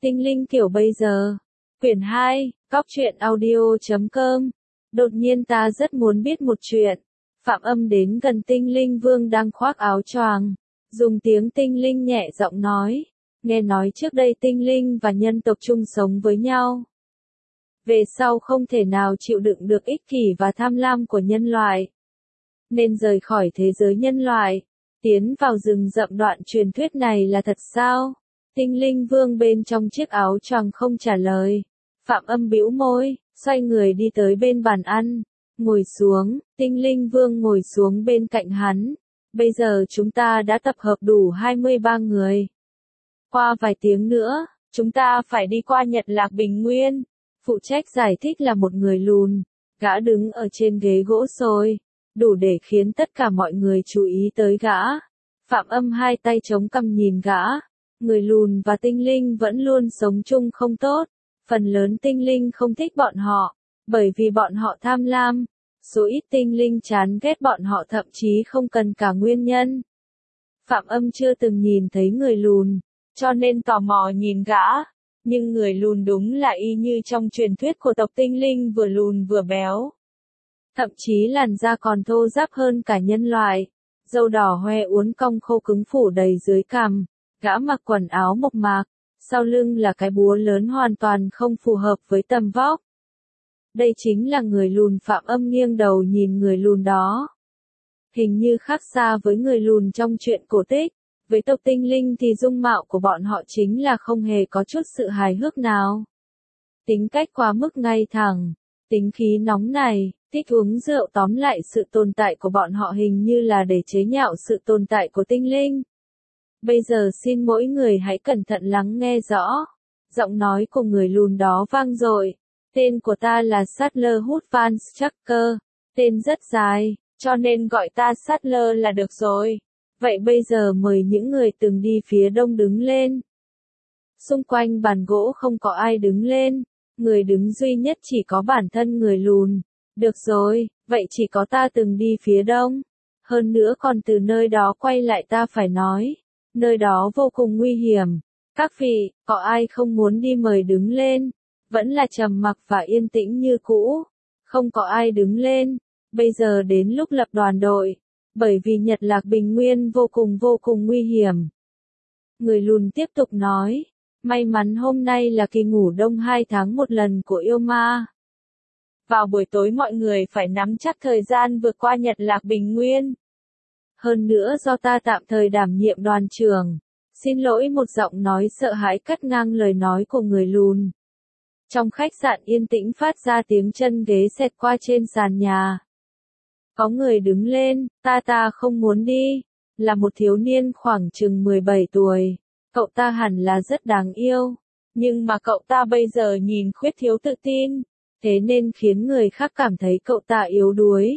Tinh linh kiểu bây giờ. Quyển 2, Góc truyện audio.com. Đột nhiên ta rất muốn biết một chuyện. Phạm Âm đến gần tinh linh vương đang khoác áo choàng, dùng tiếng tinh linh nhẹ giọng nói. Nghe nói trước đây tinh linh và nhân tộc chung sống với nhau. Về sau không thể nào chịu đựng được ích kỷ và tham lam của nhân loại, nên rời khỏi thế giới nhân loại, tiến vào rừng rậm. Đoạn truyền thuyết này là thật sao? Tinh linh vương bên trong chiếc áo choàng không trả lời. Phạm Âm bĩu môi, xoay người đi tới bên bàn ăn, ngồi xuống. Tinh linh vương ngồi xuống bên cạnh hắn. Bây giờ chúng ta đã tập hợp đủ 23 người. Qua vài tiếng nữa, chúng ta phải đi qua Nhật Lạc Bình Nguyên. Phụ trách giải thích là một người lùn. Gã đứng ở trên ghế gỗ xôi, đủ để khiến tất cả mọi người chú ý tới gã. Phạm Âm hai tay chống cằm nhìn gã. Người lùn và tinh linh vẫn luôn sống chung không tốt. Phần lớn tinh linh không thích bọn họ, bởi vì bọn họ tham lam. Số ít tinh linh chán ghét bọn họ, thậm chí không cần cả nguyên nhân. Phạm Âm chưa từng nhìn thấy người lùn, cho nên tò mò nhìn gã. Nhưng người lùn đúng là y như trong truyền thuyết của tộc tinh linh, vừa lùn vừa béo. Thậm chí làn da còn thô ráp hơn cả nhân loại. Râu đỏ hoe uốn cong khô cứng phủ đầy dưới cằm. Gã mặc quần áo mộc mạc, sau lưng là cái búa lớn hoàn toàn không phù hợp với tầm vóc. Đây chính là người lùn. Phạm Âm nghiêng đầu nhìn người lùn đó. Hình như khác xa với người lùn trong truyện cổ tích. Với tộc tinh linh thì dung mạo của bọn họ chính là không hề có chút sự hài hước nào. Tính cách quá mức ngay thẳng, tính khí nóng này, thích uống rượu. Tóm lại sự tồn tại của bọn họ hình như là để chế nhạo sự tồn tại của tinh linh. Bây giờ xin mỗi người hãy cẩn thận lắng nghe rõ. Giọng nói của người lùn đó vang dội. Tên của ta là Sattler Hút Van Strucker. Tên rất dài, cho nên gọi ta Sattler là được rồi. Vậy bây giờ mời những người từng đi phía đông đứng lên. Xung quanh bàn gỗ không có ai đứng lên. Người đứng duy nhất chỉ có bản thân người lùn. Được rồi, vậy chỉ có ta từng đi phía đông. Hơn nữa còn từ nơi đó quay lại. Ta phải nói, nơi đó vô cùng nguy hiểm. Các vị, có ai không muốn đi mời đứng lên? Vẫn là trầm mặc và yên tĩnh như cũ. Không có ai đứng lên. Bây giờ đến lúc lập đoàn đội. Bởi vì Nhật Lạc Bình Nguyên vô cùng nguy hiểm. Người lùn tiếp tục nói. May mắn hôm nay là kỳ ngủ đông 2 tháng một lần của yêu ma. Vào buổi tối mọi người phải nắm chắc thời gian vượt qua Nhật Lạc Bình Nguyên. Hơn nữa do ta tạm thời đảm nhiệm đoàn trưởng. Xin lỗi, một giọng nói sợ hãi cắt ngang lời nói của người lùn. Trong khách sạn yên tĩnh phát ra tiếng chân ghế xẹt qua trên sàn nhà. Có người đứng lên. Ta không muốn đi. Là một thiếu niên khoảng chừng 17 tuổi. Cậu ta hẳn là rất đáng yêu. Nhưng mà cậu ta bây giờ nhìn khuyết thiếu tự tin. Thế nên khiến người khác cảm thấy cậu ta yếu đuối.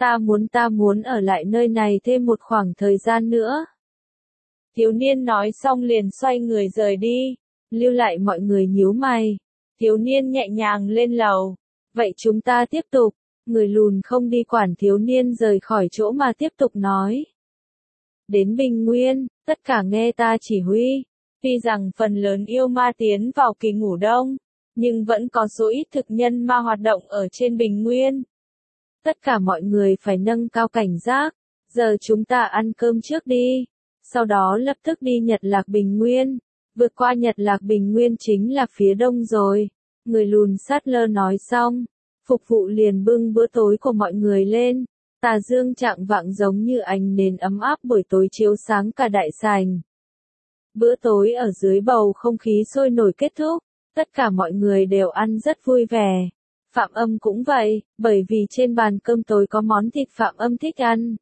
Ta muốn ở lại nơi này thêm một khoảng thời gian nữa. Thiếu niên nói xong liền xoay người rời đi. Lưu lại mọi người nhíu mày. Thiếu niên nhẹ nhàng lên lầu. Vậy chúng ta tiếp tục. Người lùn không đi quản thiếu niên rời khỏi chỗ mà tiếp tục nói. Đến Bình Nguyên, tất cả nghe ta chỉ huy. Tuy rằng phần lớn yêu ma tiến vào kỳ ngủ đông, nhưng vẫn có số ít thực nhân ma hoạt động ở trên Bình Nguyên. Tất cả mọi người phải nâng cao cảnh giác. Giờ chúng ta ăn cơm trước đi. Sau đó lập tức đi Nhật Lạc Bình Nguyên. Vượt qua Nhật Lạc Bình Nguyên chính là phía đông rồi. Người lùn Sattler nói xong. Phục vụ liền bưng bữa tối của mọi người lên. Tà dương chạng vạng giống như ánh nến ấm áp buổi tối chiếu sáng cả đại sảnh. Bữa tối ở dưới bầu không khí sôi nổi kết thúc. Tất cả mọi người đều ăn rất vui vẻ. Phạm Âm cũng vậy, bởi vì trên bàn cơm tối có món thịt Phạm Âm thích ăn.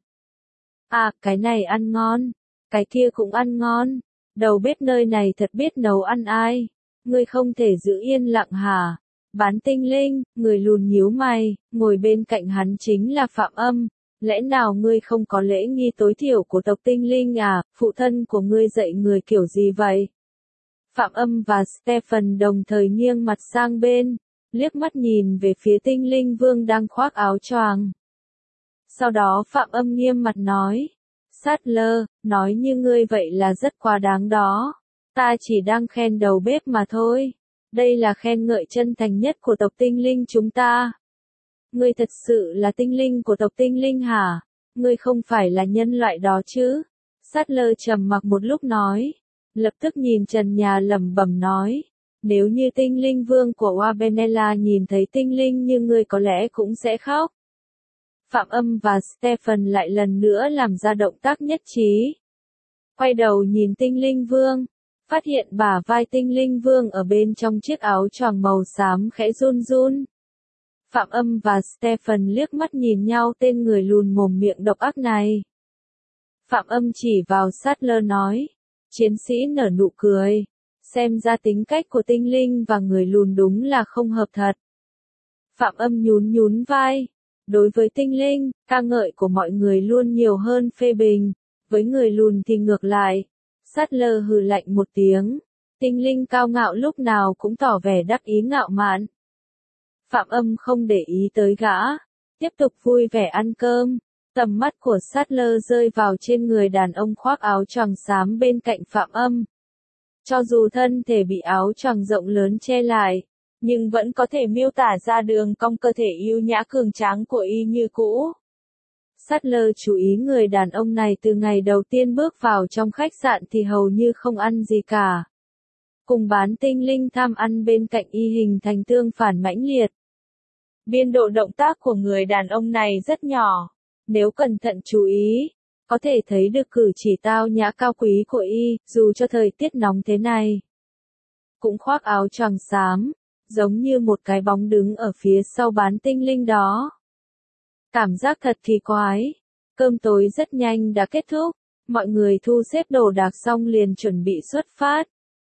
À, cái này ăn ngon. Cái kia cũng ăn ngon. Đầu bếp nơi này thật biết nấu ăn ai. Ngươi không thể giữ yên lặng hả? Bán tinh linh. Người lùn nhíu mày. Ngồi bên cạnh hắn chính là Phạm Âm. Lẽ nào ngươi không có lễ nghi tối thiểu của tộc tinh linh à? Phụ thân của ngươi dạy người kiểu gì vậy? Phạm Âm và Stephen đồng thời nghiêng mặt sang bên, liếc mắt nhìn về phía tinh linh vương đang khoác áo choàng. Sau đó Phạm Âm nghiêm mặt nói. Sattler, nói như ngươi vậy là rất quá đáng đó. Ta chỉ đang khen đầu bếp mà thôi. Đây là khen ngợi chân thành nhất của tộc tinh linh chúng ta. Ngươi thật sự là tinh linh của tộc tinh linh hả? Ngươi không phải là nhân loại đó chứ? Sattler trầm mặc một lúc nói. Lập tức nhìn trần nhà lẩm bẩm nói. Nếu như tinh linh vương của Wabenella nhìn thấy tinh linh như ngươi có lẽ cũng sẽ khóc. Phạm Âm và Stephen lại lần nữa làm ra động tác nhất trí. Quay đầu nhìn tinh linh vương. Phát hiện bả vai tinh linh vương ở bên trong chiếc áo choàng màu xám khẽ run run. Phạm Âm và Stephen liếc mắt nhìn nhau tên người lùn mồm miệng độc ác này. Phạm Âm chỉ vào Sattler nói. Chiến sĩ nở nụ cười. Xem ra tính cách của tinh linh và người lùn đúng là không hợp thật. Phạm Âm nhún nhún vai. Đối với tinh linh, ca ngợi của mọi người luôn nhiều hơn phê bình. Với người lùn thì ngược lại. Sattler hừ lạnh một tiếng. Tinh linh cao ngạo lúc nào cũng tỏ vẻ đắc ý ngạo mạn. Phạm Âm không để ý tới gã. Tiếp tục vui vẻ ăn cơm. Tầm mắt của Sattler rơi vào trên người đàn ông khoác áo choàng xám bên cạnh Phạm Âm. Cho dù thân thể bị áo choàng rộng lớn che lại, nhưng vẫn có thể miêu tả ra đường cong cơ thể yêu nhã cường tráng của y như cũ. Sattler chú ý người đàn ông này từ ngày đầu tiên bước vào trong khách sạn thì hầu như không ăn gì cả. Cùng bán tinh linh tham ăn bên cạnh y hình thành tương phản mãnh liệt. Biên độ động tác của người đàn ông này rất nhỏ. Nếu cẩn thận chú ý, có thể thấy được cử chỉ tao nhã cao quý của y, dù cho thời tiết nóng thế này. Cũng khoác áo choàng xám, giống như một cái bóng đứng ở phía sau bán tinh linh đó. Cảm giác thật kỳ quái. Cơm tối rất nhanh đã kết thúc, mọi người thu xếp đồ đạc xong liền chuẩn bị xuất phát.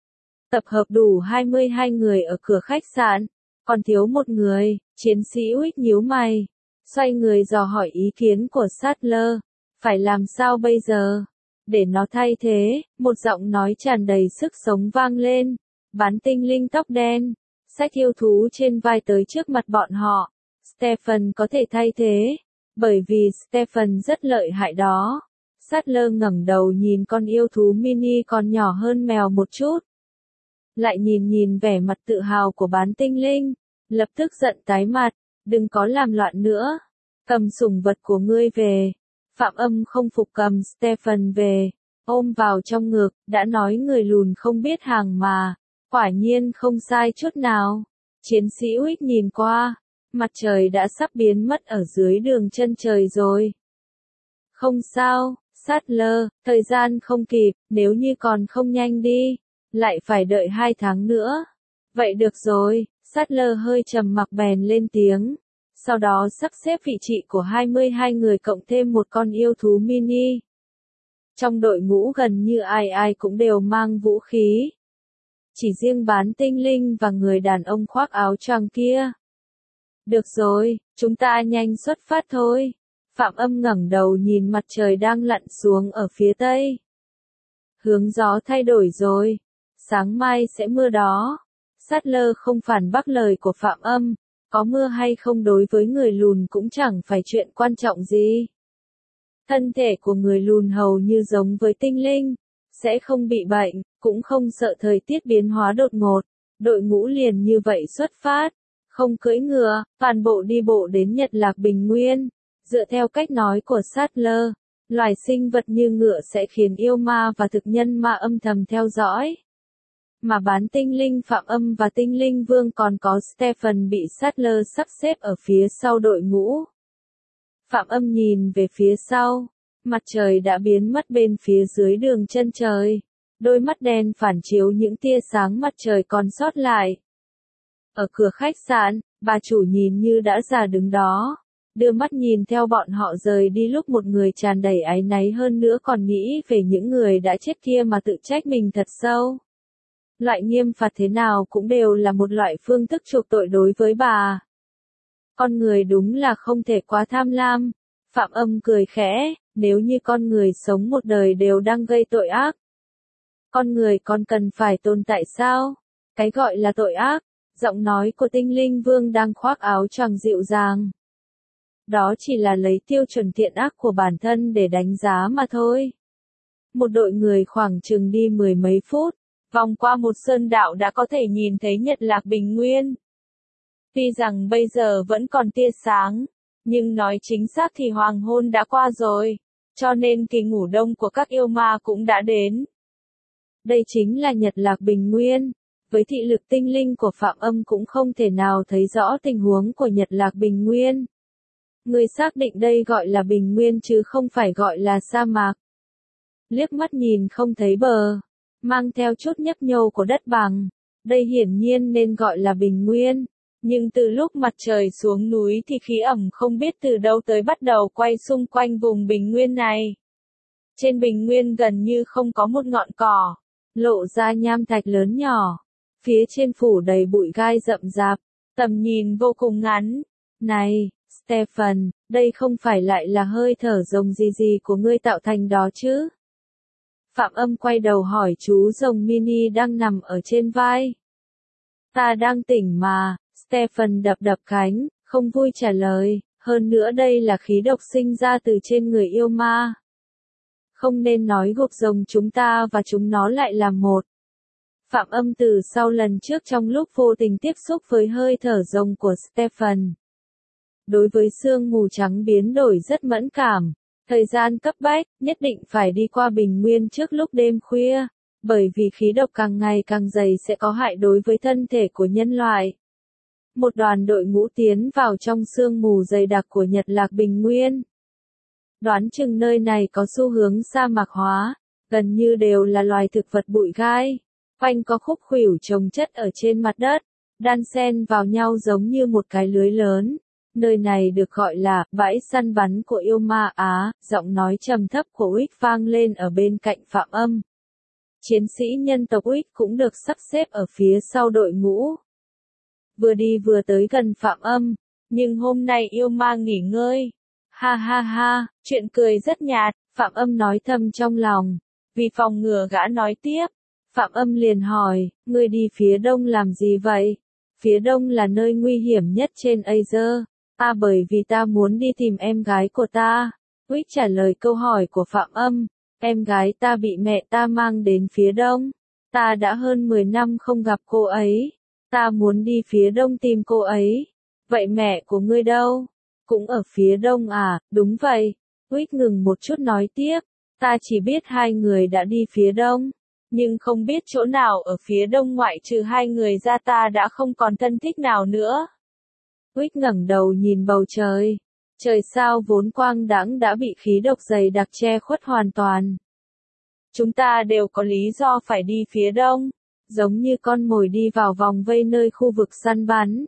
Tập hợp đủ 22 người ở cửa khách sạn, còn thiếu một người, chiến sĩ Wick nhíu mày. Xoay người dò hỏi ý kiến của Sattler. Phải làm sao bây giờ? Để nó thay thế, một giọng nói tràn đầy sức sống vang lên. Bán tinh linh tóc đen, xách yêu thú trên vai tới trước mặt bọn họ. Stephen có thể thay thế, bởi vì Stephen rất lợi hại đó. Sattler ngẩng đầu nhìn con yêu thú mini còn nhỏ hơn mèo một chút. Lại nhìn vẻ mặt tự hào của bán tinh linh, lập tức giận tái mặt. Đừng có làm loạn nữa. Cầm sủng vật của ngươi về. Phạm Âm không phục cầm Stephen về. Ôm vào trong ngực, đã nói người lùn không biết hàng mà. Quả nhiên không sai chút nào. Chiến sĩ Wick nhìn qua. Mặt trời đã sắp biến mất ở dưới đường chân trời rồi. Không sao, Sattler, thời gian không kịp, nếu như còn không nhanh đi. Lại phải đợi 2 tháng nữa. Vậy được rồi. Sattler hơi trầm mặc bèn lên tiếng. Sau đó sắp xếp vị trí của 22 người cộng thêm một con yêu thú mini. Trong đội ngũ gần như ai ai cũng đều mang vũ khí. Chỉ riêng bán tinh linh và người đàn ông khoác áo choàng kia. Được rồi, chúng ta nhanh xuất phát thôi. Phạm Âm ngẩng đầu nhìn mặt trời đang lặn xuống ở phía tây. Hướng gió thay đổi rồi. Sáng mai sẽ mưa đó. Sattler không phản bác lời của Phạm Âm, có mưa hay không đối với người lùn cũng chẳng phải chuyện quan trọng gì. Thân thể của người lùn hầu như giống với tinh linh, sẽ không bị bệnh, cũng không sợ thời tiết biến hóa đột ngột. Đội ngũ liền như vậy xuất phát, không cưỡi ngựa, toàn bộ đi bộ đến Nhật Lạc Bình Nguyên. Dựa theo cách nói của Sattler, loài sinh vật như ngựa sẽ khiến yêu ma và thực nhân ma âm thầm theo dõi. Mà bán tinh linh Phạm Âm và tinh linh vương còn có Stephen bị Sattler sắp xếp ở phía sau đội ngũ. Phạm Âm nhìn về phía sau, mặt trời đã biến mất bên phía dưới đường chân trời. Đôi mắt đen phản chiếu những tia sáng mặt trời còn sót lại. Ở cửa khách sạn, bà chủ nhìn như đã già đứng đó, đưa mắt nhìn theo bọn họ rời đi lúc một người tràn đầy áy náy hơn nữa còn nghĩ về những người đã chết kia mà tự trách mình thật sâu. Loại nghiêm phạt thế nào cũng đều là một loại phương thức chuộc tội đối với bà. Con người đúng là không thể quá tham lam. Phạm Âm cười khẽ, nếu như con người sống một đời đều đang gây tội ác. Con người còn cần phải tồn tại sao? Cái gọi là tội ác, giọng nói của tinh linh vương đang khoác áo choàng dịu dàng. Đó chỉ là lấy tiêu chuẩn thiện ác của bản thân để đánh giá mà thôi. Một đội người khoảng chừng đi 10 mấy phút, vòng qua một sơn đạo đã có thể nhìn thấy Nhật Lạc Bình Nguyên. Tuy rằng bây giờ vẫn còn tia sáng, nhưng nói chính xác thì hoàng hôn đã qua rồi, cho nên kỳ ngủ đông của các yêu ma cũng đã đến. Đây chính là Nhật Lạc Bình Nguyên. Với thị lực tinh linh của Phạm Âm cũng không thể nào thấy rõ tình huống của Nhật Lạc Bình Nguyên. Người xác định đây gọi là Bình Nguyên chứ không phải gọi là sa mạc. Liếc mắt nhìn không thấy bờ, mang theo chút nhấp nhô của đất bằng. Đây hiển nhiên nên gọi là Bình Nguyên. Nhưng từ lúc mặt trời xuống núi thì khí ẩm không biết từ đâu tới bắt đầu quay xung quanh vùng Bình Nguyên này. Trên Bình Nguyên gần như không có một ngọn cỏ, lộ ra nham thạch lớn nhỏ. Phía trên phủ đầy bụi gai rậm rạp, tầm nhìn vô cùng ngắn. Này, Stephen, đây không phải lại là hơi thở rồng gì của ngươi tạo thành đó chứ? Phạm Âm quay đầu hỏi chú rồng mini đang nằm ở trên vai. Ta đang tỉnh mà, Stephen đập đập cánh, không vui trả lời, hơn nữa đây là khí độc sinh ra từ trên người yêu ma. Không nên nói gộp rồng chúng ta và chúng nó lại là một. Phạm Âm từ sau lần trước trong lúc vô tình tiếp xúc với hơi thở rồng của Stephen. Đối với sương mù trắng biến đổi rất mẫn cảm. Thời gian cấp bách, nhất định phải đi qua Bình Nguyên trước lúc đêm khuya, bởi vì khí độc càng ngày càng dày sẽ có hại đối với thân thể của nhân loại. Một đoàn đội ngũ tiến vào trong sương mù dày đặc của Nhật Lạc Bình Nguyên. Đoán chừng nơi này có xu hướng sa mạc hóa, gần như đều là loài thực vật bụi gai. Quanh có khúc khuỷu chồng chất ở trên mặt đất, đan xen vào nhau giống như một cái lưới lớn. Nơi này được gọi là bãi săn bắn của yêu ma Á, giọng nói trầm thấp của Uýt vang lên ở bên cạnh Phạm Âm. Chiến sĩ nhân tộc Uýt cũng được sắp xếp ở phía sau đội ngũ. Vừa đi vừa tới gần Phạm Âm, nhưng hôm nay yêu ma nghỉ ngơi. Ha ha ha, chuyện cười rất nhạt, Phạm Âm nói thầm trong lòng. Vì phòng ngừa gã nói tiếp, Phạm Âm liền hỏi, ngươi đi phía đông làm gì vậy? Phía đông là nơi nguy hiểm nhất trên Azer. Bởi vì ta muốn đi tìm em gái của ta. Uýt trả lời câu hỏi của Phạm Âm. Em gái ta bị mẹ ta mang đến phía đông. Ta đã hơn 10 năm không gặp cô ấy. Ta muốn đi phía đông tìm cô ấy. Vậy mẹ của ngươi đâu? Cũng ở phía đông à? Đúng vậy. Uýt ngừng một chút nói tiếp. Ta chỉ biết hai người đã đi phía đông. Nhưng không biết chỗ nào ở phía đông ngoại trừ hai người ra ta đã không còn thân thích nào nữa. Uýt ngẩng đầu nhìn bầu trời. Trời sao vốn quang đãng đã bị khí độc dày đặc che khuất hoàn toàn. Chúng ta đều có lý do phải đi phía đông, giống như con mồi đi vào vòng vây nơi khu vực săn bắn.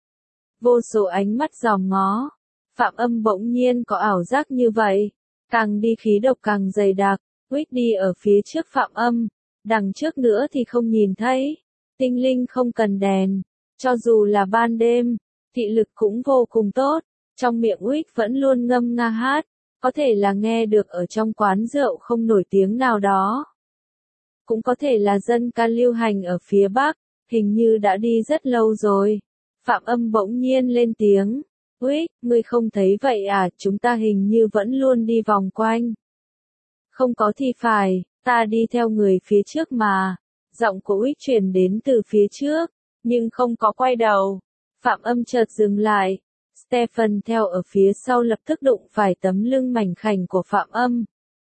Vô số ánh mắt dòm ngó. Phạm Âm bỗng nhiên có ảo giác như vậy. Càng đi khí độc càng dày đặc. Uýt đi ở phía trước Phạm Âm. Đằng trước nữa thì không nhìn thấy. Tinh linh không cần đèn. Cho dù là ban đêm, thị lực cũng vô cùng tốt. Trong miệng Uýt vẫn luôn ngâm nga hát. Có thể là nghe được ở trong quán rượu không nổi tiếng nào đó. Cũng có thể là dân ca lưu hành ở phía Bắc. Hình như đã đi rất lâu rồi. Phạm Âm bỗng nhiên lên tiếng. Uýt, ngươi không thấy vậy à? Chúng ta hình như vẫn luôn đi vòng quanh. Không có thì phải. Ta đi theo người phía trước mà. Giọng của Uýt truyền đến từ phía trước, nhưng không có quay đầu. Phạm Âm chợt dừng lại. Stephen theo ở phía sau lập tức đụng phải tấm lưng mảnh khảnh của Phạm Âm.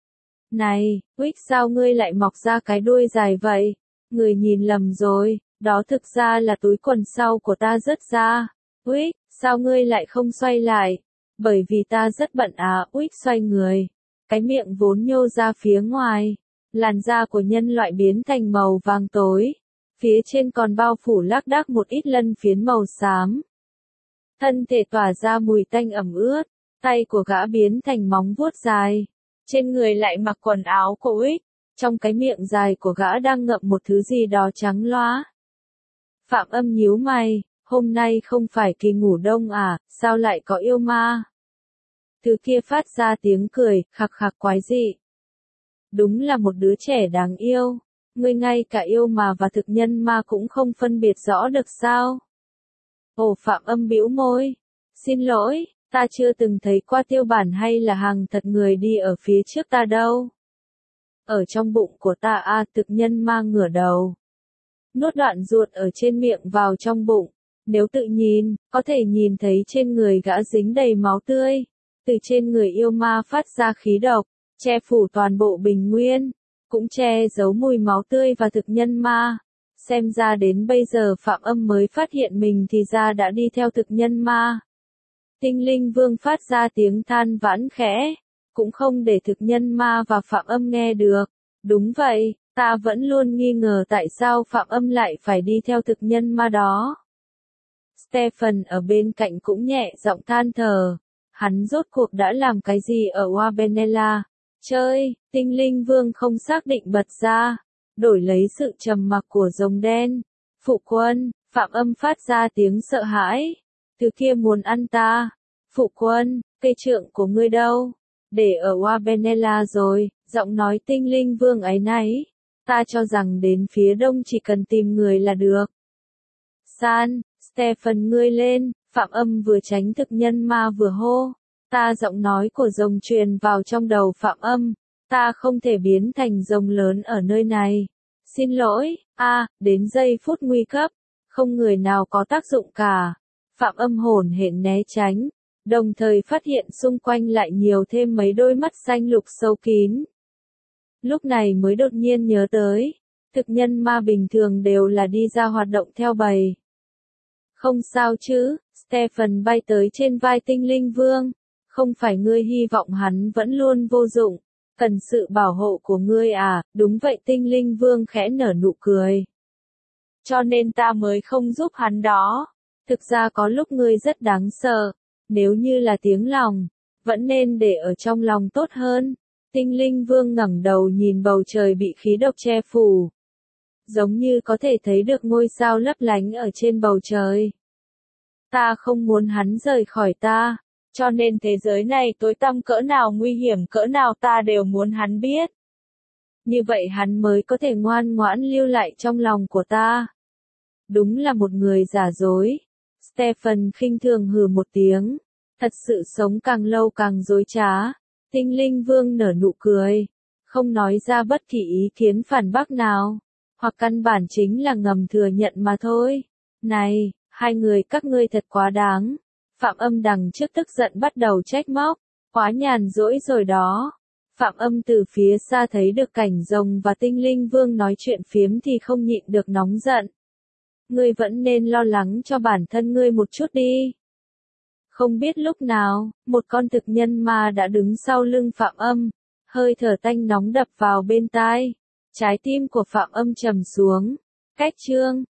Này, Uýt sao ngươi lại mọc ra cái đuôi dài vậy? Người nhìn lầm rồi, đó thực ra là túi quần sau của ta rớt ra. Uýt, sao ngươi lại không xoay lại? Bởi vì ta rất bận à? Uýt xoay người. Cái miệng vốn nhô ra phía ngoài. Làn da của nhân loại biến thành màu vàng tối. Phía trên còn bao phủ lác đác một ít lân phiến màu xám. Thân thể tỏa ra mùi tanh ẩm ướt. Tay của gã biến thành móng vuốt dài. Trên người lại mặc quần áo của Uýt. Trong cái miệng dài của gã đang ngậm một thứ gì đó trắng loá. Phạm Âm nhíu mày. Hôm nay không phải kỳ ngủ đông à? Sao lại có yêu ma? Thứ kia phát ra tiếng cười, khặc khặc quái dị. Đúng là một đứa trẻ đáng yêu. Ngươi ngay cả yêu mà và thực nhân ma cũng không phân biệt rõ được sao? Ồ, Phạm Âm bĩu môi. Xin lỗi, ta chưa từng thấy qua tiêu bản hay là hàng thật người đi ở phía trước ta đâu. Ở trong bụng của ta thực nhân ma ngửa đầu. nuốt đoạn ruột ở trên miệng vào trong bụng. Nếu tự nhìn, có thể nhìn thấy trên người gã dính đầy máu tươi. Từ trên người yêu ma phát ra khí độc, che phủ toàn bộ bình nguyên, cũng che giấu mùi máu tươi và thực nhân ma. Xem ra đến bây giờ Phạm Âm mới phát hiện mình thì ra đã đi theo thực nhân ma. Tinh Linh Vương phát ra tiếng than vãn khẽ, cũng không để thực nhân ma và Phạm Âm nghe được. Đúng vậy, ta vẫn luôn nghi ngờ tại sao Phạm Âm lại phải đi theo thực nhân ma đó. Stephen ở bên cạnh cũng nhẹ giọng than thở. Hắn rốt cuộc đã làm cái gì ở Wabenella? Chơi, Tinh Linh Vương không xác định bật ra, đổi lấy sự trầm mặc của rồng đen. Phụ quân, Phạm Âm phát ra tiếng sợ hãi. Thứ kia muốn ăn ta. Phụ quân, cây trượng của ngươi đâu? Để ở Wabenella rồi, giọng nói Tinh Linh Vương áy náy. Ta cho rằng đến phía đông chỉ cần tìm người là được. San, Stephen ngươi lên, Phạm Âm vừa tránh thực nhân ma vừa hô. Ta giọng nói của rồng truyền vào trong đầu Phạm Âm. Ta không thể biến thành rồng lớn ở nơi này. Xin lỗi, đến giây phút nguy cấp, không người nào có tác dụng cả. Phạm Âm hổn hển né tránh, đồng thời phát hiện xung quanh lại nhiều thêm mấy đôi mắt xanh lục sâu kín. Lúc này mới đột nhiên nhớ tới, thực nhân ma bình thường đều là đi ra hoạt động theo bầy. Không sao chứ, Stephen bay tới trên vai Tinh Linh Vương. Không phải ngươi hy vọng hắn vẫn luôn vô dụng, cần sự bảo hộ của ngươi à? Đúng vậy, Tinh Linh Vương khẽ nở nụ cười. Cho nên ta mới không giúp hắn đó. Thực ra có lúc ngươi rất đáng sợ, nếu như là tiếng lòng, vẫn nên để ở trong lòng tốt hơn. Tinh Linh Vương ngẩng đầu nhìn bầu trời bị khí độc che phủ. Giống như có thể thấy được ngôi sao lấp lánh ở trên bầu trời. Ta không muốn hắn rời khỏi ta, cho nên thế giới này tối tăm cỡ nào nguy hiểm cỡ nào ta đều muốn hắn biết. Như vậy hắn mới có thể ngoan ngoãn lưu lại trong lòng của ta. Đúng là một người giả dối. Stephen khinh thường hừ một tiếng. Thật sự sống càng lâu càng dối trá. Tinh Linh Vương nở nụ cười, không nói ra bất kỳ ý kiến phản bác nào, hoặc căn bản chính là ngầm thừa nhận mà thôi. Này, hai người các ngươi thật quá đáng. Phạm Âm đằng trước tức giận bắt đầu trách móc, quá nhàn rỗi rồi đó. Phạm Âm từ phía xa thấy được cảnh rồng và Tinh Linh Vương nói chuyện phiếm thì không nhịn được nóng giận. Ngươi vẫn nên lo lắng cho bản thân ngươi một chút đi. Không biết lúc nào, một con thực nhân ma đã đứng sau lưng Phạm Âm, hơi thở tanh nóng đập vào bên tai. Trái tim của Phạm Âm trầm xuống. Cách chương